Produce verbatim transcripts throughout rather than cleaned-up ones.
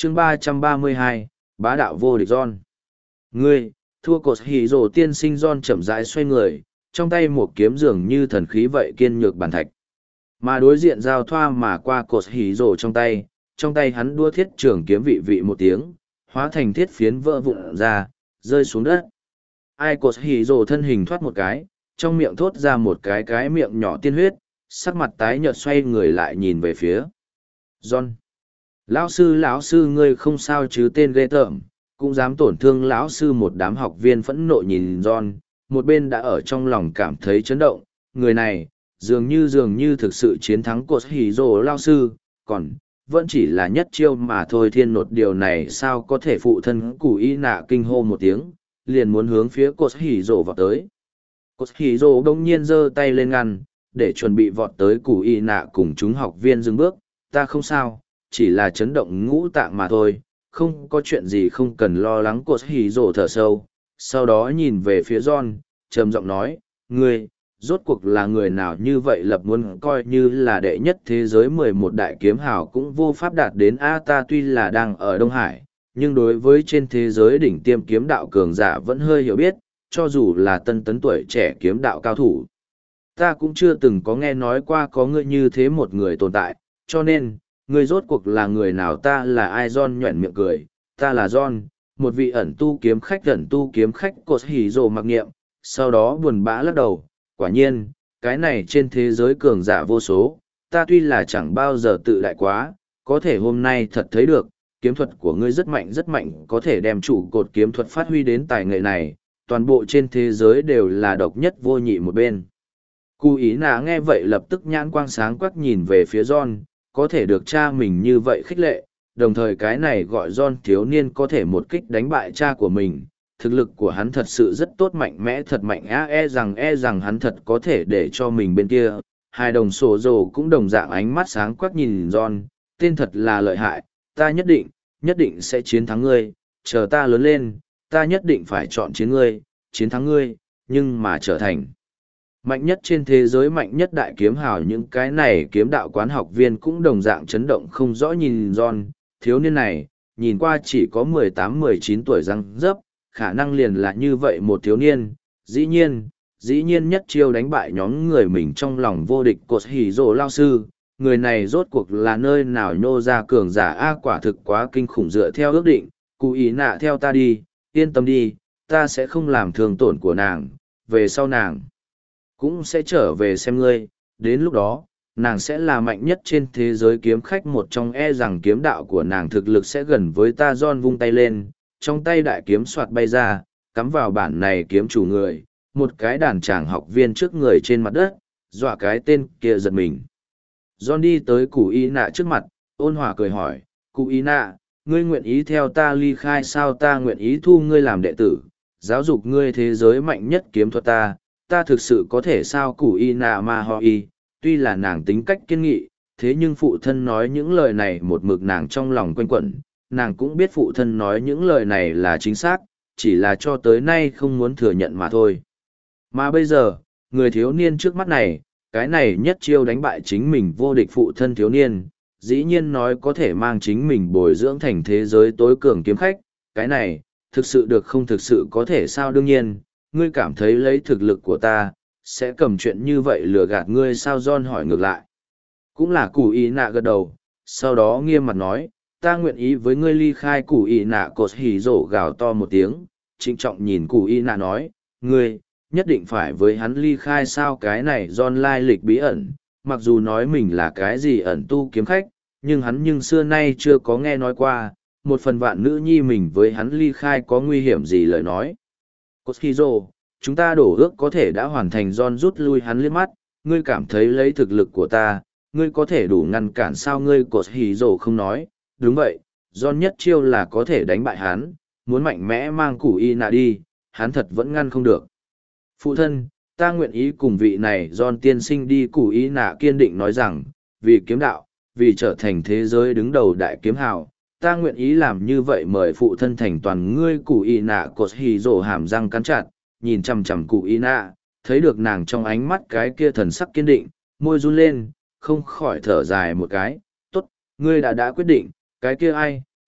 chương ba trăm ba mươi hai, bá đạo vô địch John. Ngươi, thua cột hỉ rổ tiên sinh John chậm rãi xoay người, trong tay một kiếm dường như thần khí vậy kiên nhược bản thạch. Mà đối diện giao thoa mà qua cột hỉ rổ trong tay, trong tay hắn đua thiết trường kiếm vị vị một tiếng, hóa thành thiết phiến vỡ vụn ra, rơi xuống đất. Ai cột hỉ rổ thân hình thoát một cái, trong miệng thốt ra một cái cái miệng nhỏ tiên huyết, sắc mặt tái nhợt xoay người lại nhìn về phía John. Lão sư lão sư ngươi không sao chứ, tên ghê tởm, cũng dám tổn thương lão sư. Một đám học viên phẫn nộ nhìn John, một bên đã ở trong lòng cảm thấy chấn động, người này, dường như dường như thực sự chiến thắng cột hỉ rồ lão sư, còn, vẫn chỉ là nhất chiêu mà thôi. Thiên nột điều này sao có thể. Phụ thân Củ Y Nạ kinh hô một tiếng, liền muốn hướng phía cột hỉ rồ vào tới. Cột hỉ rồ đông nhiên giơ tay lên ngăn, để chuẩn bị vọt tới Củ Y Nạ cùng chúng học viên dừng bước. Ta không sao, chỉ là chấn động ngũ tạng mà thôi, không có chuyện gì không cần lo lắng. Cột hỉ rồ thở sâu, sau đó nhìn về phía John, trầm giọng nói, ngươi, rốt cuộc là người nào như vậy, lập muốn coi như là đệ nhất thế giới mười một đại kiếm hào cũng vô pháp đạt đến. A ta tuy là đang ở Đông Hải, nhưng đối với trên thế giới đỉnh tiêm kiếm đạo cường giả vẫn hơi hiểu biết, cho dù là tân tấn tuổi trẻ kiếm đạo cao thủ. Ta cũng chưa từng có nghe nói qua có ngươi như thế một người tồn tại, cho nên, ngươi rốt cuộc là người nào? Ta là ai? John nhoẻn miệng cười, ta là John, một vị ẩn tu kiếm khách. Ẩn tu kiếm khách? Cột hỉ rồ mặc niệm, sau đó buồn bã lắc đầu, quả nhiên, cái này trên thế giới cường giả vô số, ta tuy là chẳng bao giờ tự đại quá, có thể hôm nay thật thấy được, kiếm thuật của ngươi rất mạnh rất mạnh, có thể đem trụ cột kiếm thuật phát huy đến tài nghệ này, toàn bộ trên thế giới đều là độc nhất vô nhị một bên. Cú Ý Nạ nghe vậy lập tức nhãn quang sáng quắc nhìn về phía John, có thể được cha mình như vậy khích lệ, đồng thời cái này gọi John thiếu niên có thể một kích đánh bại cha của mình. Thực lực của hắn thật sự rất tốt, mạnh mẽ thật mạnh á, e rằng e rằng hắn thật có thể để cho mình bên kia. Hai đồng sổ rồ cũng đồng dạng ánh mắt sáng quắc nhìn John, tên thật là lợi hại, ta nhất định, nhất định sẽ chiến thắng ngươi, chờ ta lớn lên, ta nhất định phải chọn chiến ngươi, chiến thắng ngươi, nhưng mà trở thành mạnh nhất trên thế giới, mạnh nhất đại kiếm hào. Những cái này kiếm đạo quán học viên cũng đồng dạng chấn động không rõ nhìn John, thiếu niên này, nhìn qua chỉ có mười tám mười chín tuổi răng rớp, khả năng liền là như vậy một thiếu niên. Dĩ nhiên, dĩ nhiên nhất chiêu đánh bại nhóm người mình trong lòng vô địch cột hỉ rồ lao sư, người này rốt cuộc là nơi nào nhô ra cường giả a, quả thực quá kinh khủng. Dựa theo ước định, Cú Ý Nạ theo ta đi, yên tâm đi, ta sẽ không làm thương tổn của nàng, về sau nàng cũng sẽ trở về xem ngươi, đến lúc đó, nàng sẽ là mạnh nhất trên thế giới kiếm khách một trong, e rằng kiếm đạo của nàng thực lực sẽ gần với ta. John vung tay lên, trong tay đại kiếm soạt bay ra, cắm vào bản này kiếm chủ người, một cái đàn tràng học viên trước người trên mặt đất, dọa cái tên kia giật mình. John đi tới Cú Y Nạ trước mặt, ôn hòa cười hỏi, Cú Y Nạ, ngươi nguyện ý theo ta ly khai sao? Ta nguyện ý thu ngươi làm đệ tử, giáo dục ngươi thế giới mạnh nhất kiếm thuật. Ta, ta thực sự có thể sao? Cú Y Nạ ma ho y, tuy là nàng tính cách kiên nghị, thế nhưng phụ thân nói những lời này một mực nàng trong lòng quanh quẩn, nàng cũng biết phụ thân nói những lời này là chính xác, chỉ là cho tới nay không muốn thừa nhận mà thôi. Mà bây giờ, người thiếu niên trước mắt này, cái này nhất chiêu đánh bại chính mình vô địch phụ thân thiếu niên, dĩ nhiên nói có thể mang chính mình bồi dưỡng thành thế giới tối cường kiếm khách, cái này, thực sự được không? Thực sự có thể sao? Đương nhiên, ngươi cảm thấy lấy thực lực của ta, sẽ cầm chuyện như vậy lừa gạt ngươi sao? John hỏi ngược lại. Cũng là Cú Y Nạ gật đầu, sau đó nghiêm mặt nói, ta nguyện ý với ngươi ly khai. Cú Y Nạ cột hỉ rồ gào to một tiếng, trịnh trọng nhìn Cú Y Nạ nói, ngươi, nhất định phải với hắn ly khai sao? Cái này John lai lịch bí ẩn, mặc dù nói mình là cái gì ẩn tu kiếm khách, nhưng hắn nhưng xưa nay chưa có nghe nói qua, một phần vạn nữ nhi mình với hắn ly khai có nguy hiểm gì lời nói. Cột hỉ rồ, chúng ta đổ ước có thể đã hoàn thành. John rút lui hắn liếc mắt, ngươi cảm thấy lấy thực lực của ta, ngươi có thể đủ ngăn cản sao? Ngươi cột hỉ rồ không nói, đúng vậy, John nhất chiêu là có thể đánh bại hắn, muốn mạnh mẽ mang Cú Y Nạ đi, hắn thật vẫn ngăn không được. Phụ thân, ta nguyện ý cùng vị này John tiên sinh đi. Cú Y Nạ kiên định nói rằng, vì kiếm đạo, vì trở thành thế giới đứng đầu đại kiếm hào, ta nguyện ý làm như vậy, mời phụ thân thành toàn ngươi. Cú Y Nạ cột hỉ rồ hàm răng cắn chặt, nhìn chằm chằm Cú Y Nạ, thấy được nàng trong ánh mắt cái kia thần sắc kiên định, môi run lên, không khỏi thở dài một cái, tốt, ngươi đã đã quyết định, cái kia ai,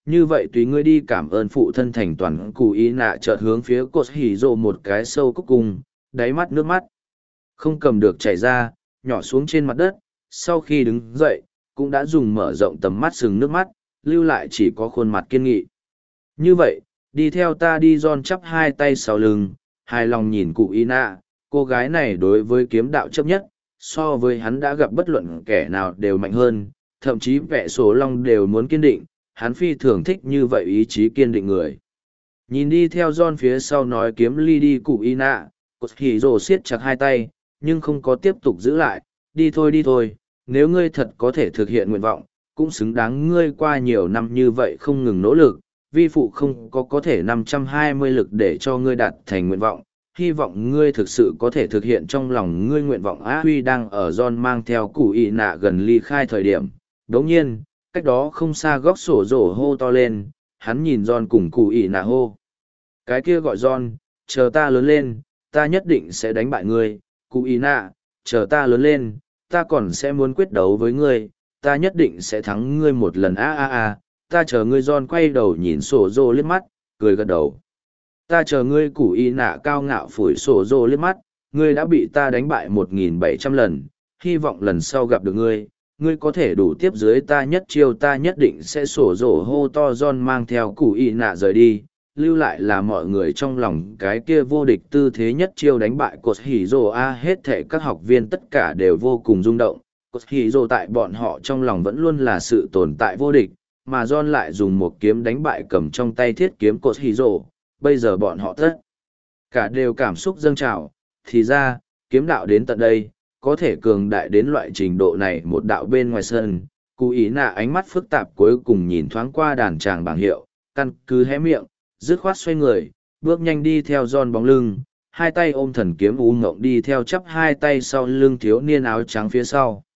như vậy tùy ngươi đi cảm ơn phụ thân thành toàn. Cụ ý nạ chợt hướng phía cột hỉ rồ một cái sâu cúc cùng, đáy mắt nước mắt không cầm được chảy ra, nhỏ xuống trên mặt đất. Sau khi đứng dậy, cũng đã dùng mở rộng tầm mắt sừng nước mắt, lưu lại chỉ có khuôn mặt kiên nghị. Như vậy, đi theo ta đi. John chắp hai tay sau lưng, hài lòng nhìn cụ ý nạ, cô gái này đối với kiếm đạo chấp nhất, so với hắn đã gặp bất luận kẻ nào đều mạnh hơn, thậm chí vẽ số long đều muốn kiên định, hắn phi thường thích như vậy ý chí kiên định người. Nhìn đi theo John phía sau nói kiếm ly đi cụ ý nạ, cột hỉ rồ siết chặt hai tay, nhưng không có tiếp tục giữ lại. Đi thôi đi thôi, nếu ngươi thật có thể thực hiện nguyện vọng, cũng xứng đáng ngươi qua nhiều năm như vậy không ngừng nỗ lực, vi phụ không có có thể năm trăm hai mươi lực để cho ngươi đạt thành nguyện vọng, hy vọng ngươi thực sự có thể thực hiện trong lòng ngươi nguyện vọng. Á Huy đang ở John mang theo cụ ý nạ gần ly khai thời điểm, đống nhiên, cách đó không xa góc sổ rổ hô to lên, hắn nhìn John cùng cụ ý nạ hô. Cái kia gọi John, chờ ta lớn lên, ta nhất định sẽ đánh bại ngươi, cụ ý nạ, chờ ta lớn lên, ta còn sẽ muốn quyết đấu với ngươi, ta nhất định sẽ thắng ngươi một lần. A a a, ta chờ ngươi. John quay đầu nhìn sổ rồ liếc mắt, cười gật đầu. Ta chờ ngươi. Cụ ý nạ cao ngạo phủi sổ rồ liếc mắt, ngươi đã bị ta đánh bại một nghìn bảy trăm lần, hy vọng lần sau gặp được ngươi, ngươi có thể đủ tiếp dưới ta nhất chiêu. Ta nhất định sẽ. Sổ rồ hô to. John mang theo cụ ý nạ rời đi, lưu lại là mọi người trong lòng cái kia vô địch tư thế nhất chiêu đánh bại cột hỉ rồ. A hết thể các học viên tất cả đều vô cùng rung động. Cột hỉ rồ tại bọn họ trong lòng vẫn luôn là sự tồn tại vô địch, mà John lại dùng một kiếm đánh bại cầm trong tay thiết kiếm cột hỉ rồ. Bây giờ bọn họ tất cả đều cảm xúc dâng trào. Thì ra, kiếm đạo đến tận đây, có thể cường đại đến loại trình độ này. Một đạo bên ngoài sân, cụ ý nạ ánh mắt phức tạp cuối cùng nhìn thoáng qua đàn tràng bảng hiệu, căn cứ hé miệng, dứt khoát xoay người, bước nhanh đi theo John bóng lưng, hai tay ôm thần kiếm u ngộng đi theo chắp hai tay sau lưng thiếu niên áo trắng phía sau.